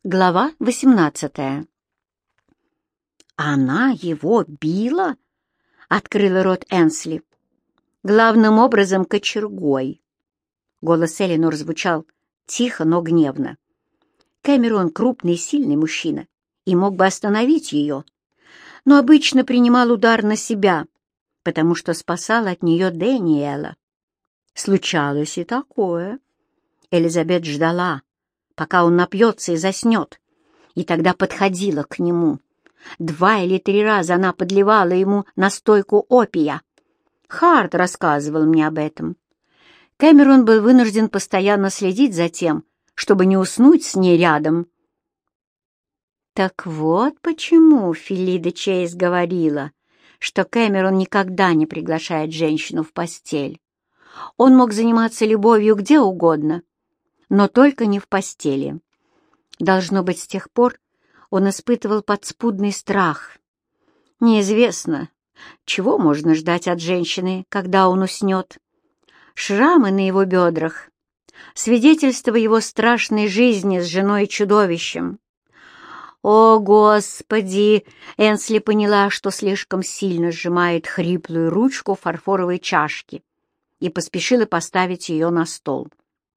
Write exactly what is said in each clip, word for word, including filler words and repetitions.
Глава восемнадцатая. «Она его била?» — открыла рот Энсли. «Главным образом кочергой». Голос Элинор звучал тихо, но гневно. Кэмерон — крупный, сильный мужчина и мог бы остановить ее, но обычно принимал удар на себя, потому что спасал от нее Дэниела. Случалось и такое. Элизабет ждала, пока он напьется и заснет, и тогда подходила к нему. Два или три раза она подливала ему настойку опия. Харт рассказывал мне об этом. Кэмерон был вынужден постоянно следить за тем, чтобы не уснуть с ней рядом. Так вот почему Фелида Чейз говорила, что Кэмерон никогда не приглашает женщину в постель. Он мог заниматься любовью где угодно, но только не в постели. Должно быть, с тех пор он испытывал подспудный страх. Неизвестно, чего можно ждать от женщины, когда он уснет. Шрамы на его бедрах — свидетельство его страшной жизни с женой-чудовищем. «О, Господи!» — Энсли поняла, что слишком сильно сжимает хриплую ручку фарфоровой чашки, и поспешила поставить ее на стол.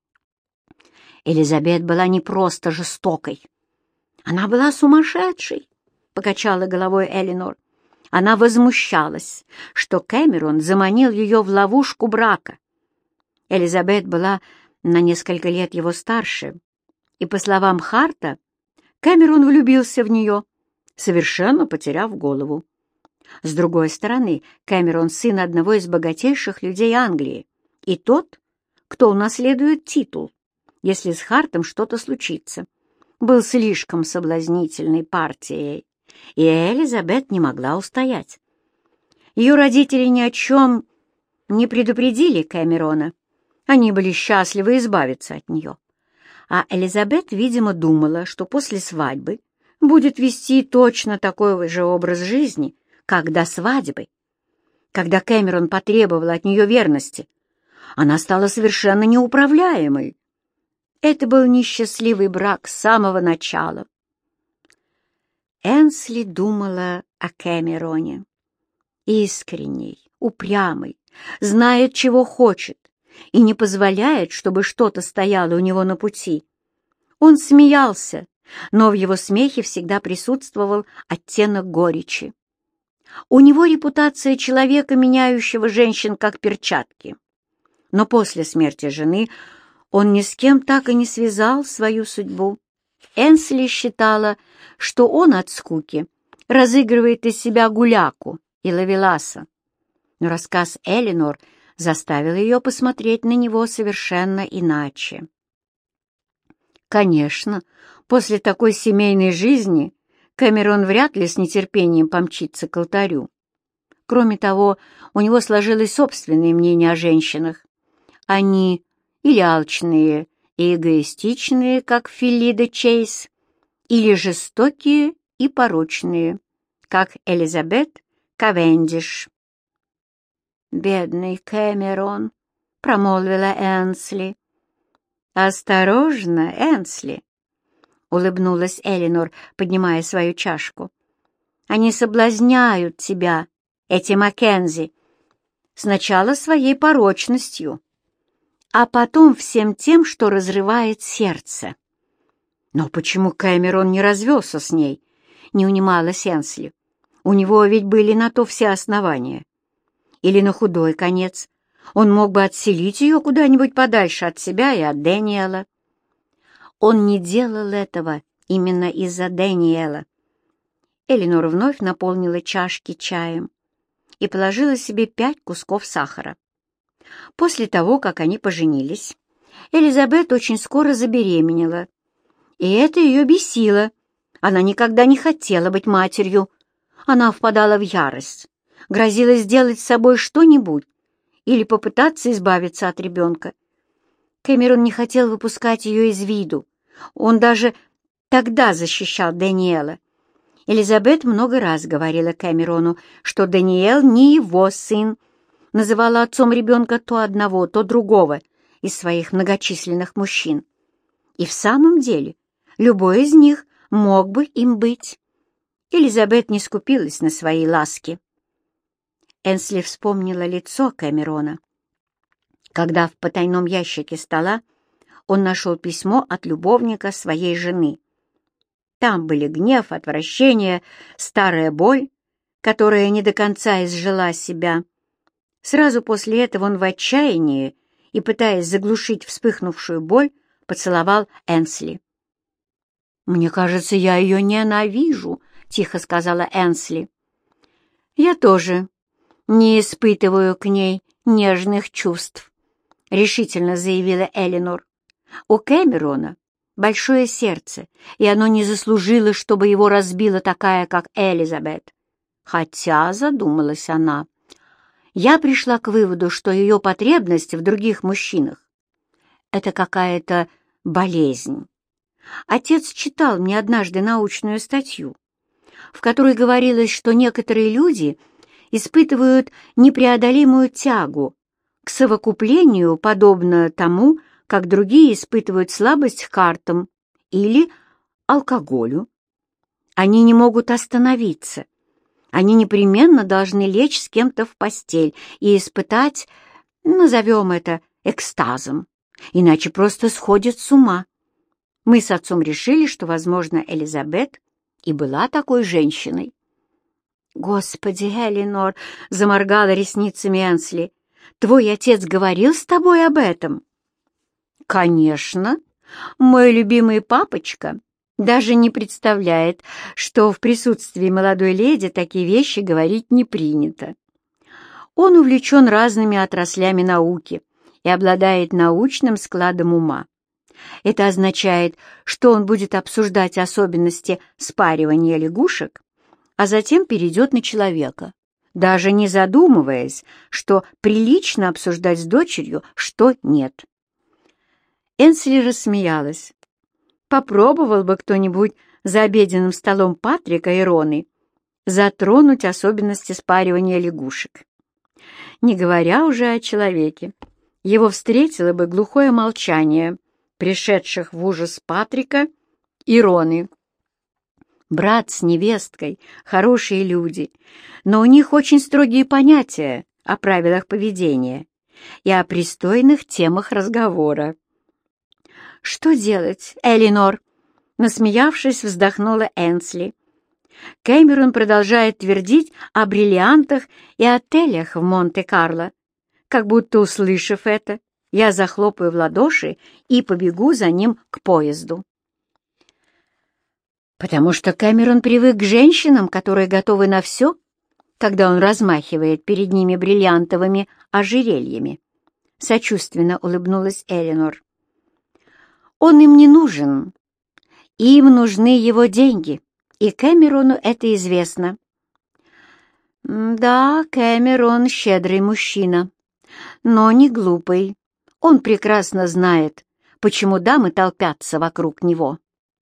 Элизабет была не просто жестокой. Она была сумасшедшей, — покачала головой Элинор. Она возмущалась, что Кэмерон заманил ее в ловушку брака. Элизабет была на несколько лет его старше, и, по словам Харта, Кэмерон влюбился в нее, совершенно потеряв голову. С другой стороны, Кэмерон — сын одного из богатейших людей Англии, и тот, кто унаследует титул, если с Хартом что-то случится, был слишком соблазнительной партией, и Элизабет не могла устоять. Ее родители ни о чем не предупредили Кэмерона. Они были счастливы избавиться от нее. А Элизабет, видимо, думала, что после свадьбы будет вести точно такой же образ жизни, как до свадьбы. Когда Кэмерон потребовал от нее верности, она стала совершенно неуправляемой. Это был несчастливый брак с самого начала. Энсли думала о Кэмероне. Искренний, упрямый, знает, чего хочет, и не позволяет, чтобы что-то стояло у него на пути. Он смеялся, но в его смехе всегда присутствовал оттенок горечи. У него репутация человека, меняющего женщин как перчатки. Но после смерти жены он ни с кем так и не связал свою судьбу. Энсли считала, что он от скуки разыгрывает из себя гуляку и ловеласа. Но рассказ Элинор заставил ее посмотреть на него совершенно иначе. Конечно, после такой семейной жизни Кэмерон вряд ли с нетерпением помчится к алтарю. Кроме того, у него сложилось собственное мнение о женщинах. Они или алчные и эгоистичные, как Фелида Чейз, или жестокие и порочные, как Элизабет Кавендиш. «Бедный Кэмерон», — промолвила Энсли. «Осторожно, Энсли», — улыбнулась Элинор, поднимая свою чашку. «Они соблазняют тебя, эти Маккензи, сначала своей порочностью, а потом всем тем, что разрывает сердце». «Но почему Кэмерон не развелся с ней?» — не унималась Энсли. «У него ведь были на то все основания. Или на худой конец он мог бы отселить ее куда-нибудь подальше от себя и от Дэниела». Он не делал этого именно из-за Дэниела. Элинор вновь наполнила чашки чаем и положила себе пять кусков сахара. После того, как они поженились, Элизабет очень скоро забеременела, и это ее бесило. Она никогда не хотела быть матерью. Она впадала в ярость, грозила сделать с собой что-нибудь или попытаться избавиться от ребенка. Кэмерон не хотел выпускать ее из виду. Он даже тогда защищал Дэниела. Элизабет много раз говорила Кэмерону, что Дэниел не его сын, называла отцом ребенка то одного, то другого из своих многочисленных мужчин. И в самом деле Любой из них мог бы им быть. Элизабет не скупилась на свои ласки. Энсли вспомнила лицо Кэмерона, когда в потайном ящике стола он нашел письмо от любовника своей жены. Там были гнев, отвращение, старая боль, которая не до конца изжила себя. Сразу после этого он в отчаянии и, пытаясь заглушить вспыхнувшую боль, поцеловал Энсли. «Мне кажется, я ее ненавижу», — тихо сказала Энсли. «Я тоже не испытываю к ней нежных чувств», — решительно заявила Элинор. «У Кэмерона большое сердце, и оно не заслужило, чтобы его разбила такая, как Элизабет. Хотя, задумалась она, я пришла к выводу, что ее потребность в других мужчинах — это какая-то болезнь. Отец читал мне однажды научную статью, в которой говорилось, что некоторые люди испытывают непреодолимую тягу к совокуплению, подобно тому, как другие испытывают слабость к картам или алкоголю. Они не могут остановиться. Они непременно должны лечь с кем-то в постель и испытать, назовем это, экстазом, иначе просто сходят с ума. Мы с отцом решили, что, возможно, Элизабет и была такой женщиной. «Господи, Элинор!» — заморгала ресницами Энсли. «Твой отец говорил с тобой об этом?» «Конечно. Мой любимый папочка даже не представляет, что в присутствии молодой леди такие вещи говорить не принято. Он увлечен разными отраслями науки и обладает научным складом ума. Это означает, что он будет обсуждать особенности спаривания лягушек, а затем перейдет на человека, даже не задумываясь, что прилично обсуждать с дочерью, что нет». Энсли рассмеялась. Попробовал бы кто-нибудь за обеденным столом Патрика и Роны затронуть особенности спаривания лягушек. Не говоря уже о человеке, его встретило бы глухое молчание пришедших в ужас Патрика и Роны. Брат с невесткой — хорошие люди, но у них очень строгие понятия о правилах поведения и о пристойных темах разговора. «Что делать, Элинор?» — насмеявшись, вздохнула Энсли. «Кэмерон продолжает твердить о бриллиантах и отелях в Монте-Карло. Как будто, услышав это, я захлопаю в ладоши и побегу за ним к поезду». «Потому что Кэмерон привык к женщинам, которые готовы на все, когда он размахивает перед ними бриллиантовыми ожерельями», — сочувственно улыбнулась Элинор. «Он им не нужен. Им нужны его деньги, и Кэмерону это известно». «Да, Кэмерон щедрый мужчина, но не глупый. Он прекрасно знает, почему дамы толпятся вокруг него».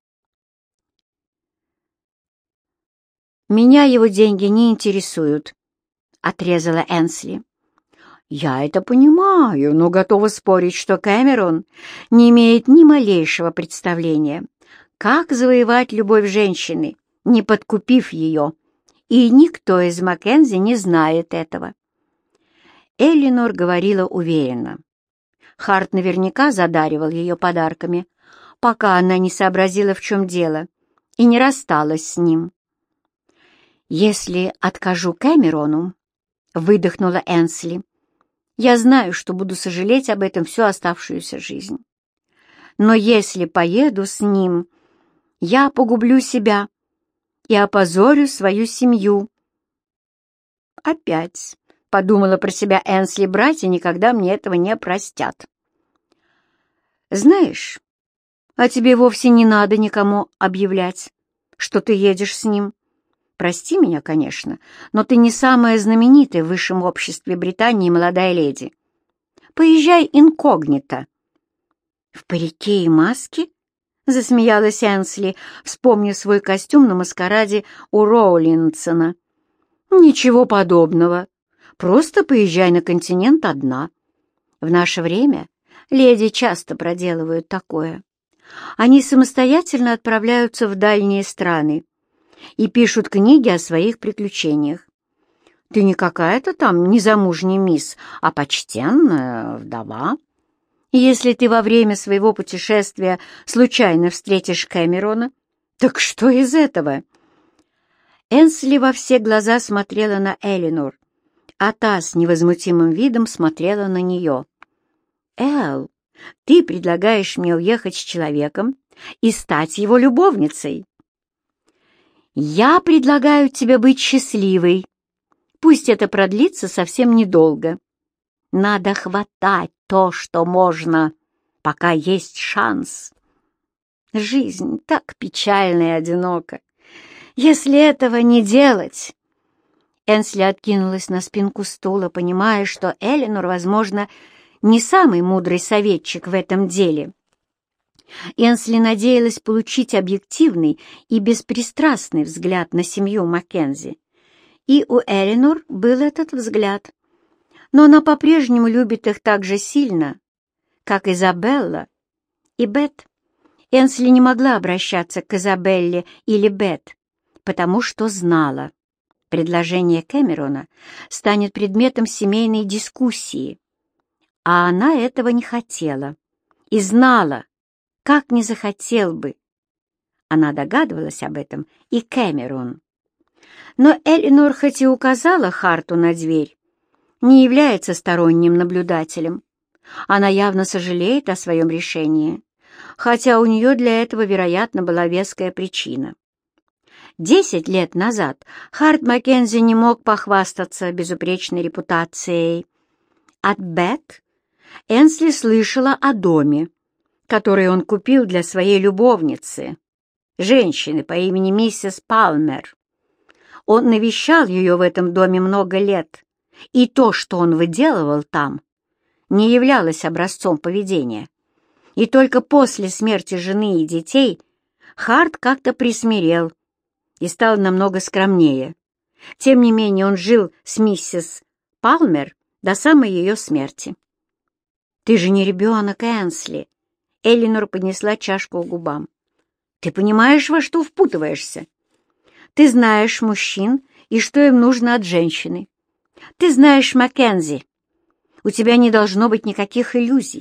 «Меня его деньги не интересуют», — отрезала Энсли. «Я это понимаю, но готова спорить, что Кэмерон не имеет ни малейшего представления, как завоевать любовь женщины, не подкупив ее, и никто из Маккензи не знает этого». Элинор говорила уверенно. Харт наверняка задаривал ее подарками, пока она не сообразила, в чем дело, и не рассталась с ним. «Если откажу Кэмерону», — выдохнула Энсли, — «я знаю, что буду сожалеть об этом всю оставшуюся жизнь. Но если поеду с ним, я погублю себя и опозорю свою семью». «Опять», — подумала про себя Энсли, — «братья никогда мне этого не простят». «Знаешь, а тебе вовсе не надо никому объявлять, что ты едешь с ним. Прости меня, конечно, но ты не самая знаменитая в высшем обществе Британии молодая леди. Поезжай инкогнито». «В парике и маске?» — засмеялась Энсли, вспомнив свой костюм на маскараде у Роулинсона. «Ничего подобного. Просто поезжай на континент одна. В наше время леди часто проделывают такое. Они самостоятельно отправляются в дальние страны и пишут книги о своих приключениях. Ты не какая-то там незамужняя мисс, а почтенная вдова. И если ты во время своего путешествия случайно встретишь Кэмерона, так что из этого?» Энсли во все глаза смотрела на Элинор, а та с невозмутимым видом смотрела на нее. «Эл, ты предлагаешь мне уехать с человеком и стать его любовницей?» «Я предлагаю тебе быть счастливой. Пусть это продлится совсем недолго. Надо хватать то, что можно, пока есть шанс. Жизнь так печальна и одинока. Если этого не делать...» Энсли откинулась на спинку стула, понимая, что Элинор, возможно, не самый мудрый советчик в этом деле. Энсли надеялась получить объективный и беспристрастный взгляд на семью Маккензи. И у Элинор был этот взгляд. Но она по-прежнему любит их так же сильно, как Изабелла и Бет. Энсли не могла обращаться к Изабелле или Бет, потому что знала, предложение Кэмерона станет предметом семейной дискуссии. А она этого не хотела и знала, как не захотел бы. Она догадывалась об этом и Кэмерон. Но Элинор хоть и указала Харту на дверь, не является сторонним наблюдателем. Она явно сожалеет о своем решении, хотя у нее для этого, вероятно, была веская причина. Десять лет назад Харт Маккензи не мог похвастаться безупречной репутацией. От Бет Энсли слышала о доме, который он купил для своей любовницы, женщины по имени миссис Палмер. Он навещал ее в этом доме много лет, и то, что он выделывал там, не являлось образцом поведения. И только после смерти жены и детей Харт как-то присмирел и стал намного скромнее. Тем не менее он жил с миссис Палмер до самой ее смерти. «Ты же не ребенок, Энсли!» Элинор поднесла чашку к губам. «Ты понимаешь, во что впутываешься? Ты знаешь мужчин и что им нужно от женщины. Ты знаешь Маккензи. У тебя не должно быть никаких иллюзий».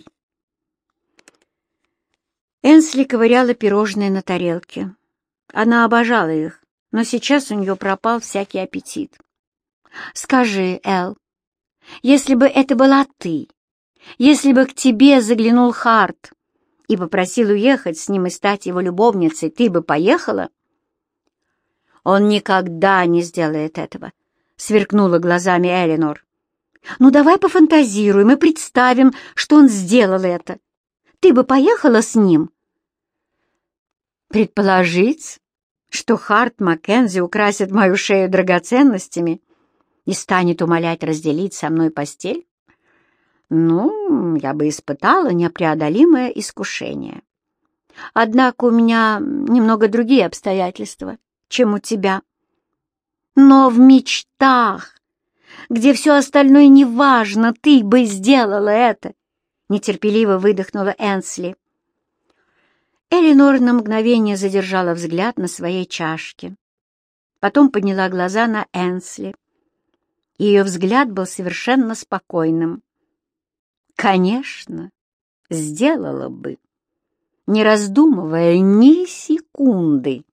Энсли ковыряла пирожные на тарелке. Она обожала их, но сейчас у нее пропал всякий аппетит. «Скажи, Эл, если бы это была ты, если бы к тебе заглянул Харт и попросил уехать с ним и стать его любовницей, ты бы поехала?» «Он никогда не сделает этого», — сверкнула глазами Элинор. «Ну, давай пофантазируем и представим, что он сделал это. Ты бы поехала с ним?» «Предположить, что Харт Маккензи украсит мою шею драгоценностями и станет умолять разделить со мной постель? Ну, я бы испытала непреодолимое искушение. Однако у меня немного другие обстоятельства, чем у тебя. Но в мечтах, где все остальное неважно, ты бы сделала это!» — нетерпеливо выдохнула Энсли. Элинор на мгновение задержала взгляд на своей чашке. Потом подняла глаза на Энсли. Ее взгляд был совершенно спокойным. «Конечно, сделала бы, не раздумывая ни секунды».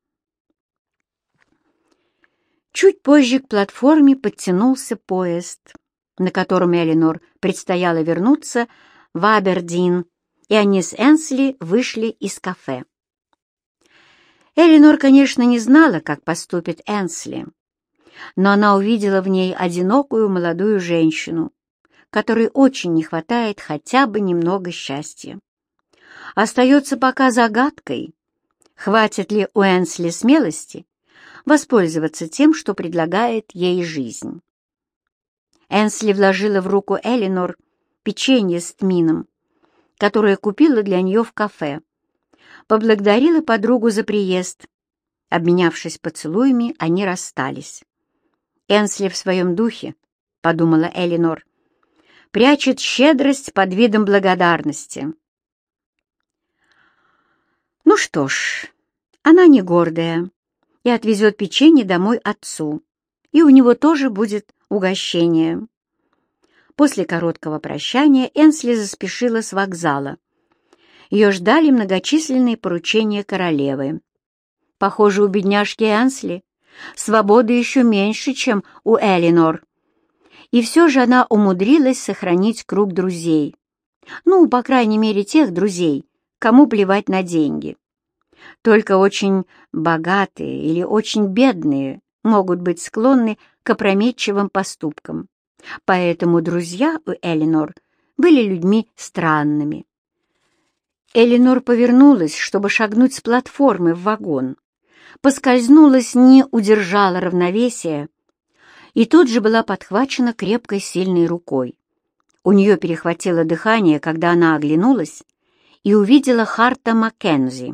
Чуть позже к платформе подтянулся поезд, на котором Элинор предстояло вернуться в Абердин, и они с Энсли вышли из кафе. Элинор, конечно, не знала, как поступит Энсли, но она увидела в ней одинокую молодую женщину, которой очень не хватает хотя бы немного счастья. Остается пока загадкой, хватит ли у Энсли смелости воспользоваться тем, что предлагает ей жизнь. Энсли вложила в руку Элинор печенье с тмином, которое купила для нее в кафе, поблагодарила подругу за приезд. Обменявшись поцелуями, они расстались. «Энсли в своем духе», — подумала Элинор, — «прячет щедрость под видом благодарности». Ну что ж, она не гордая и отвезет печенье домой отцу, и у него тоже будет угощение. После короткого прощания Энсли заспешила с вокзала. Ее ждали многочисленные поручения королевы. Похоже, у бедняжки Энсли свободы еще меньше, чем у Элинор. И все же она умудрилась сохранить круг друзей. Ну, по крайней мере, тех друзей, кому плевать на деньги. Только очень богатые или очень бедные могут быть склонны к опрометчивым поступкам. Поэтому друзья у Элинор были людьми странными. Элинор повернулась, чтобы шагнуть с платформы в вагон. Поскользнулась, не удержала равновесия, и тут же была подхвачена крепкой сильной рукой. У нее перехватило дыхание, когда она оглянулась и увидела Харта Маккензи.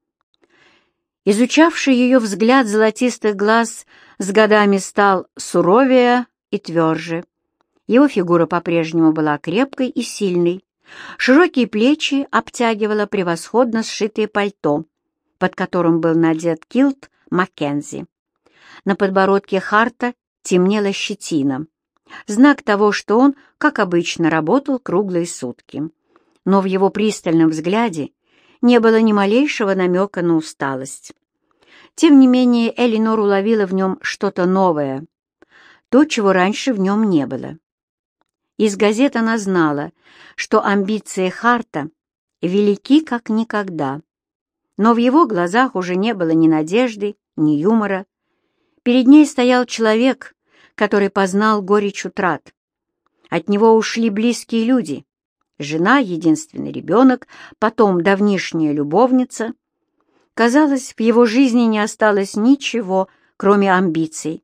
Изучавший ее взгляд золотистых глаз с годами стал суровее и тверже. Его фигура по-прежнему была крепкой и сильной. Широкие плечи обтягивало превосходно сшитое пальто, под которым был надет килт Маккензи. На подбородке Харта темнела щетина, знак того, что он, как обычно, работал круглые сутки. Но в его пристальном взгляде не было ни малейшего намека на усталость. Тем не менее, Элинор уловила в нем что-то новое, то, чего раньше в нем не было. Из газет она знала, что амбиции Харта велики как никогда, но в его глазах уже не было ни надежды, ни юмора. Перед ней стоял человек, который познал горечь утрат. От него ушли близкие люди, жена, единственный ребенок, потом давнишняя любовница. Казалось, в его жизни не осталось ничего, кроме амбиций.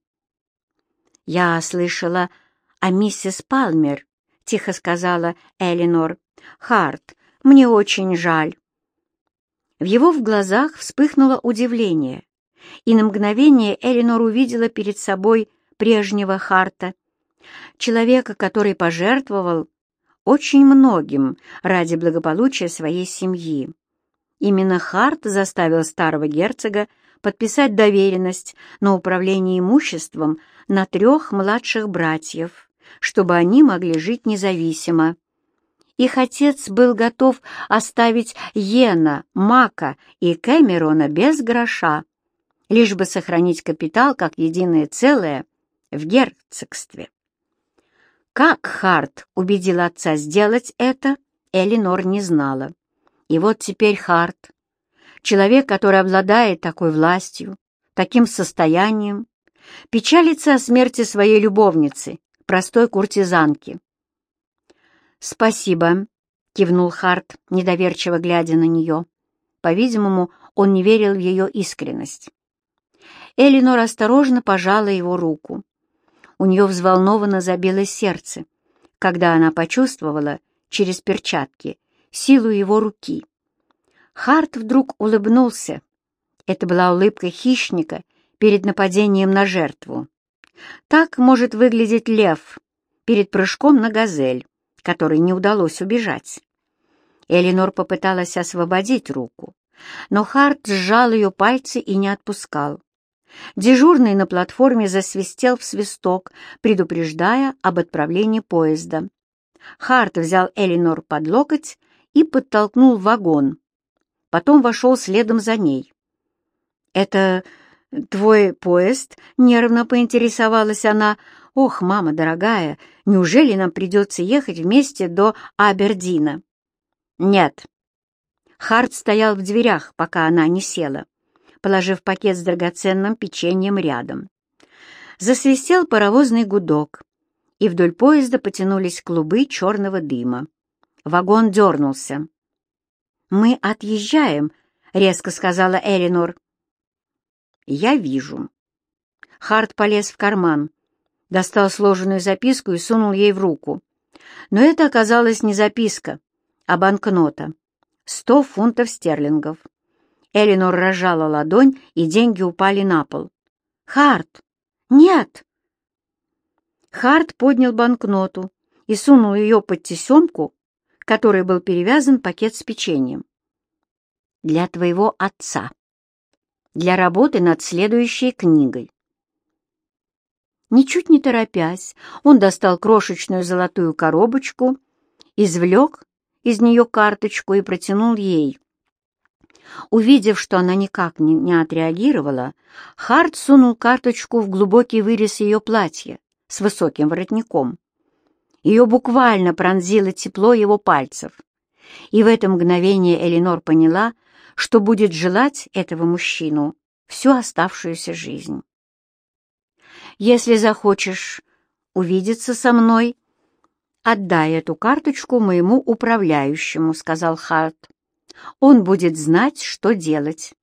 «Я слышала о миссис Палмер», — тихо сказала Элинор. «Харт, мне очень жаль». В его в глазах вспыхнуло удивление, и на мгновение Элинор увидела перед собой прежнего Харта, человека, который пожертвовал очень многим ради благополучия своей семьи. Именно Харт заставил старого герцога подписать доверенность на управление имуществом на трех младших братьев, чтобы они могли жить независимо. Их отец был готов оставить Йена, Мака и Кэмерона без гроша, лишь бы сохранить капитал как единое целое в герцогстве. Как Харт убедил отца сделать это, Элинор не знала. И вот теперь Харт, человек, который обладает такой властью, таким состоянием, печалится о смерти своей любовницы, простой куртизанки. «Спасибо», — кивнул Харт, недоверчиво глядя на нее. По-видимому, он не верил в ее искренность. Элинор осторожно пожала его руку. У нее взволнованно забилось сердце, когда она почувствовала через перчатки силу его руки. Харт вдруг улыбнулся. Это была улыбка хищника перед нападением на жертву. Так может выглядеть лев перед прыжком на газель, которой не удалось убежать. Элинор попыталась освободить руку, но Харт сжал ее пальцы и не отпускал. Дежурный на платформе засвистел в свисток, предупреждая об отправлении поезда. Харт взял Элинор под локоть и подтолкнул в вагон. Потом вошел следом за ней. «Это твой поезд?» — нервно поинтересовалась она. «Ох, мама дорогая, неужели нам придется ехать вместе до Абердина?» «Нет». Харт стоял в дверях, пока она не села, положив пакет с драгоценным печеньем рядом. Засвистел паровозный гудок, и вдоль поезда потянулись клубы черного дыма. Вагон дернулся. «Мы отъезжаем», — резко сказала Элинор. «Я вижу». Харт полез в карман, достал сложенную записку и сунул ей в руку. Но это оказалась не записка, а банкнота. Сто фунтов стерлингов. Элинор разжала ладонь, и деньги упали на пол. «Харт! Нет!» Харт поднял банкноту и сунул ее под тесемку, к которой был перевязан пакет с печеньем. для твоего отца, для работы над следующей книгой». Ничуть не торопясь, он достал крошечную золотую коробочку, извлек из нее карточку и протянул ей. Увидев, что она никак не, не отреагировала, Харт сунул карточку в глубокий вырез ее платья с высоким воротником. Ее буквально пронзило тепло его пальцев, и в это мгновение Элинор поняла, что будет желать этого мужчину всю оставшуюся жизнь. «Если захочешь увидеться со мной, отдай эту карточку моему управляющему», — сказал Харт. «Он будет знать, что делать».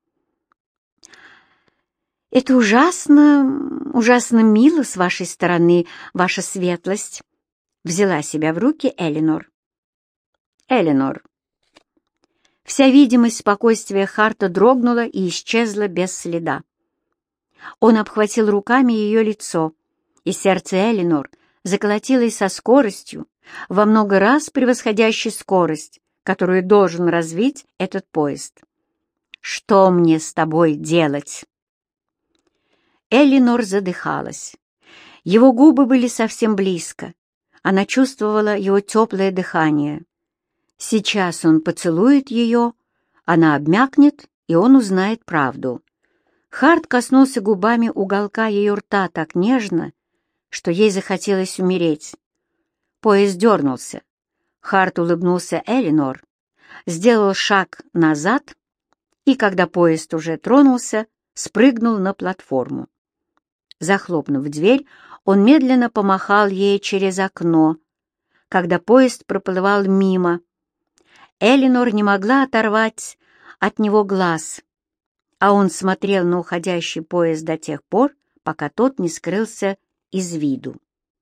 «Это ужасно, ужасно мило с вашей стороны, ваша светлость», — взяла себя в руки Элинор. «Элинор». Вся видимость спокойствия Харта дрогнула и исчезла без следа. Он обхватил руками ее лицо, и сердце Элинор заколотилось со скоростью, во много раз превосходящей скорость, которую должен развить этот поезд. «Что мне с тобой делать?» Элинор задыхалась. Его губы были совсем близко. Она чувствовала его теплое дыхание. Сейчас он поцелует ее, она обмякнет, и он узнает правду. Харт коснулся губами уголка ее рта так нежно, что ей захотелось умереть. Поезд дернулся. Харт улыбнулся Элинор, сделал шаг назад и, когда поезд уже тронулся, спрыгнул на платформу. Захлопнув дверь, он медленно помахал ей через окно, когда поезд проплывал мимо. Элинор не могла оторвать от него глаз, а он смотрел на уходящий поезд до тех пор, пока тот не скрылся из виду.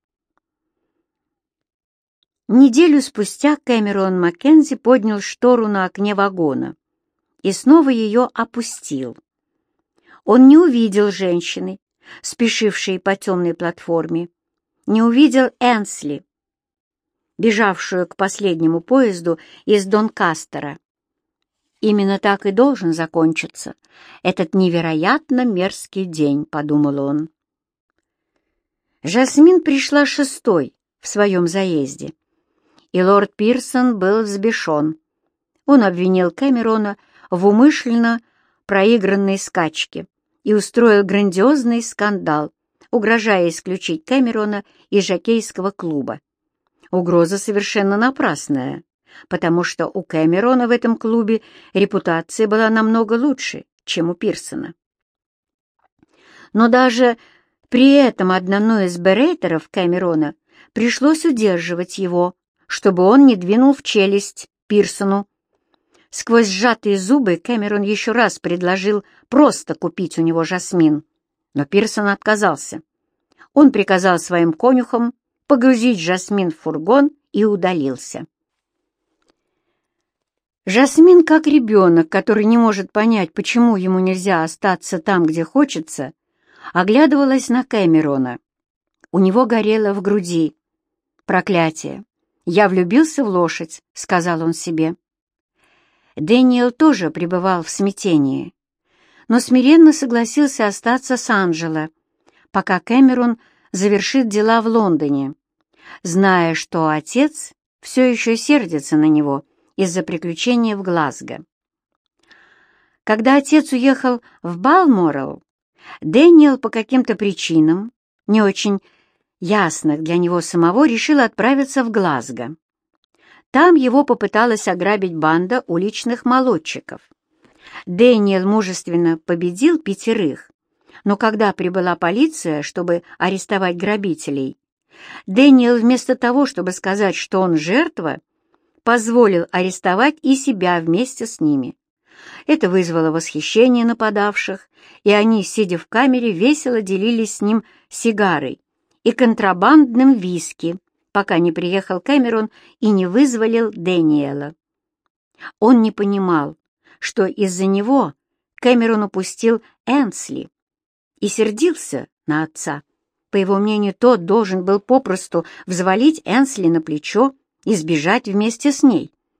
Неделю спустя Кэмерон Маккензи поднял штору на окне вагона и снова ее опустил. Он не увидел женщины, спешившей по темной платформе, не увидел Энсли, бежавшую к последнему поезду из Донкастера. «Именно так и должен закончиться этот невероятно мерзкий день», — подумал он. Жасмин пришла шестой в своем заезде, и лорд Пирсон был взбешен. Он обвинил Кэмерона в умышленно проигранной скачке и устроил грандиозный скандал, угрожая исключить Кэмерона из жокейского клуба. Угроза совершенно напрасная, потому что у Кэмерона в этом клубе репутация была намного лучше, чем у Пирсона. Но даже при этом одному из берейтеров Кэмерона пришлось удерживать его, чтобы он не двинул в челюсть Пирсону. Сквозь сжатые зубы Кэмерон еще раз предложил просто купить у него Жасмин, но Пирсон отказался. Он приказал своим конюхам погрузить Жасмин в фургон и удалился. Жасмин, как ребенок, который не может понять, почему ему нельзя остаться там, где хочется, оглядывалась на Кэмерона. У него горело в груди. «Проклятие! Я влюбился в лошадь», — сказал он себе. Дэниел тоже пребывал в смятении, но смиренно согласился остаться с Анджело, пока Кэмерон завершит дела в Лондоне, зная, что отец все еще сердится на него из-за приключения в Глазго. Когда отец уехал в Балморал, Дэниел по каким-то причинам, не очень ясных для него самого, решил отправиться в Глазго. Там его попыталась ограбить банда уличных молодчиков. Дэниел мужественно победил пятерых, но когда прибыла полиция, чтобы арестовать грабителей, Дэниел вместо того, чтобы сказать, что он жертва, позволил арестовать и себя вместе с ними. Это вызвало восхищение нападавших, и они, сидя в камере, весело делились с ним сигарой и контрабандным виски, пока не приехал Кэмерон и не вызволил Дэниела. Он не понимал, что из-за него Кэмерон упустил Энсли, и сердился на отца. По его мнению, тот должен был попросту взвалить Энсли на плечо и сбежать вместе с ней.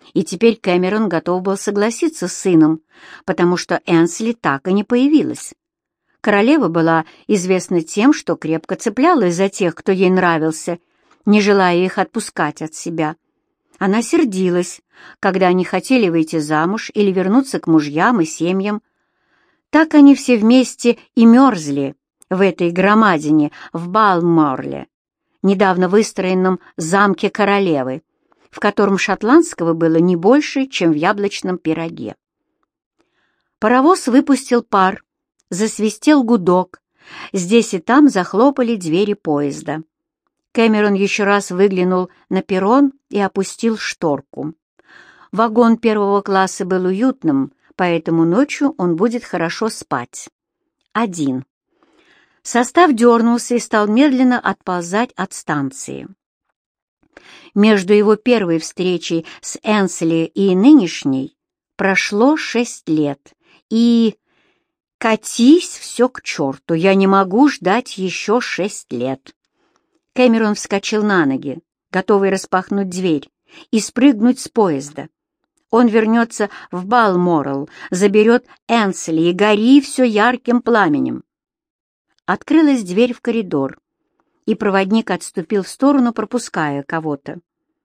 И теперь Кэмерон готов был согласиться с сыном, потому что Энсли так и не появилась. Королева была известна тем, что крепко цеплялась за тех, кто ей нравился, не желая их отпускать от себя. Она сердилась, когда они хотели выйти замуж или вернуться к мужьям и семьям. Так они все вместе и мерзли в этой громадине в Балморле, недавно выстроенном замке королевы, в котором шотландского было не больше, чем в яблочном пироге. Паровоз выпустил пар, засвистел гудок, здесь и там захлопали двери поезда. Кэмерон еще раз выглянул на перрон и опустил шторку. Вагон первого класса был уютным, поэтому ночью он будет хорошо спать. Один. Состав дернулся и стал медленно отползать от станции. Между его первой встречей с Энсли и нынешней прошло шесть лет, и... «Катись все к черту, я не могу ждать еще шесть лет». Кэмерон вскочил на ноги, готовый распахнуть дверь и спрыгнуть с поезда. Он вернется в Балморал, заберет Энсли и гори все ярким пламенем. Открылась дверь в коридор, и проводник отступил в сторону, пропуская кого-то.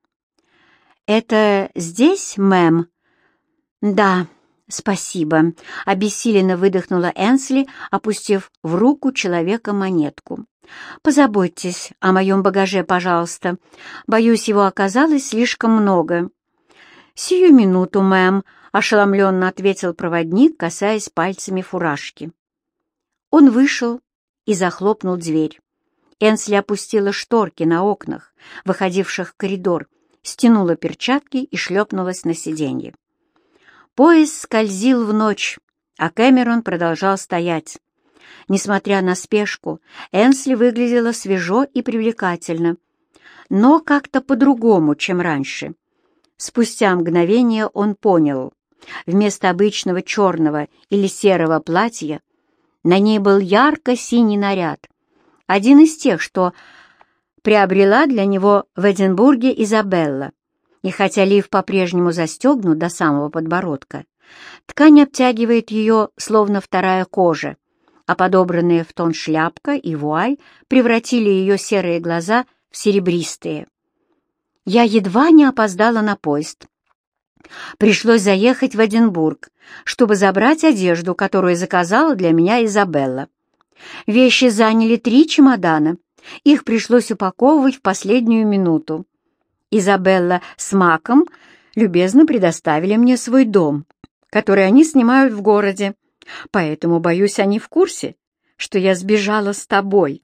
«Это здесь, мэм?» «Да, спасибо», — обессиленно выдохнула Энсли, опустив в руку человека монетку. «Позаботьтесь о моем багаже, пожалуйста. Боюсь, его оказалось слишком много». «Сию минуту, мэм», — ошеломленно ответил проводник, касаясь пальцами фуражки. Он вышел и захлопнул дверь. Энсли опустила шторки на окнах, выходивших в коридор, стянула перчатки и шлепнулась на сиденье. Поезд скользил в ночь, а Кэмерон продолжал стоять. Несмотря на спешку, Энсли выглядела свежо и привлекательно, но как-то по-другому, чем раньше. Спустя мгновение он понял, вместо обычного черного или серого платья на ней был ярко-синий наряд, один из тех, что приобрела для него в Эдинбурге Изабелла. И хотя лиф по-прежнему застегнут до самого подбородка, ткань обтягивает ее, словно вторая кожа, а подобранные в тон шляпка и вуаль превратили ее серые глаза в серебристые. Я едва не опоздала на поезд. Пришлось заехать в Эдинбург, чтобы забрать одежду, которую заказала для меня Изабелла. Вещи заняли три чемодана, их пришлось упаковывать в последнюю минуту. Изабелла с Маком любезно предоставили мне свой дом, который они снимают в городе, поэтому, боюсь, они в курсе, что я сбежала с тобой.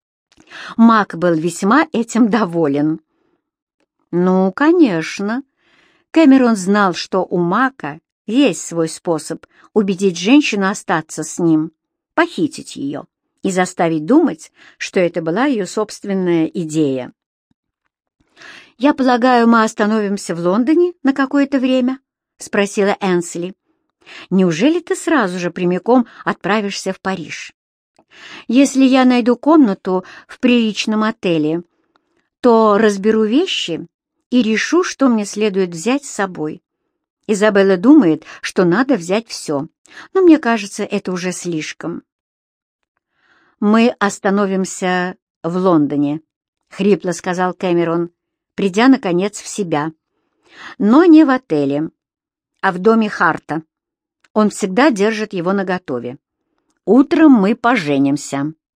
Мак был весьма этим доволен. Ну, конечно. Кэмерон знал, что у Мака есть свой способ убедить женщину остаться с ним, похитить ее и заставить думать, что это была ее собственная идея. «Я полагаю, мы остановимся в Лондоне на какое-то время?» — спросила Энсли. «Неужели ты сразу же прямиком отправишься в Париж? Если я найду комнату в приличном отеле, то разберу вещи и решу, что мне следует взять с собой. Изабелла думает, что надо взять все, но мне кажется, это уже слишком». «Мы остановимся в Лондоне», — хрипло сказал Кэмерон, придя, наконец, в себя. «Но не в отеле, а в доме Харта. Он всегда держит его наготове. Утром мы поженимся».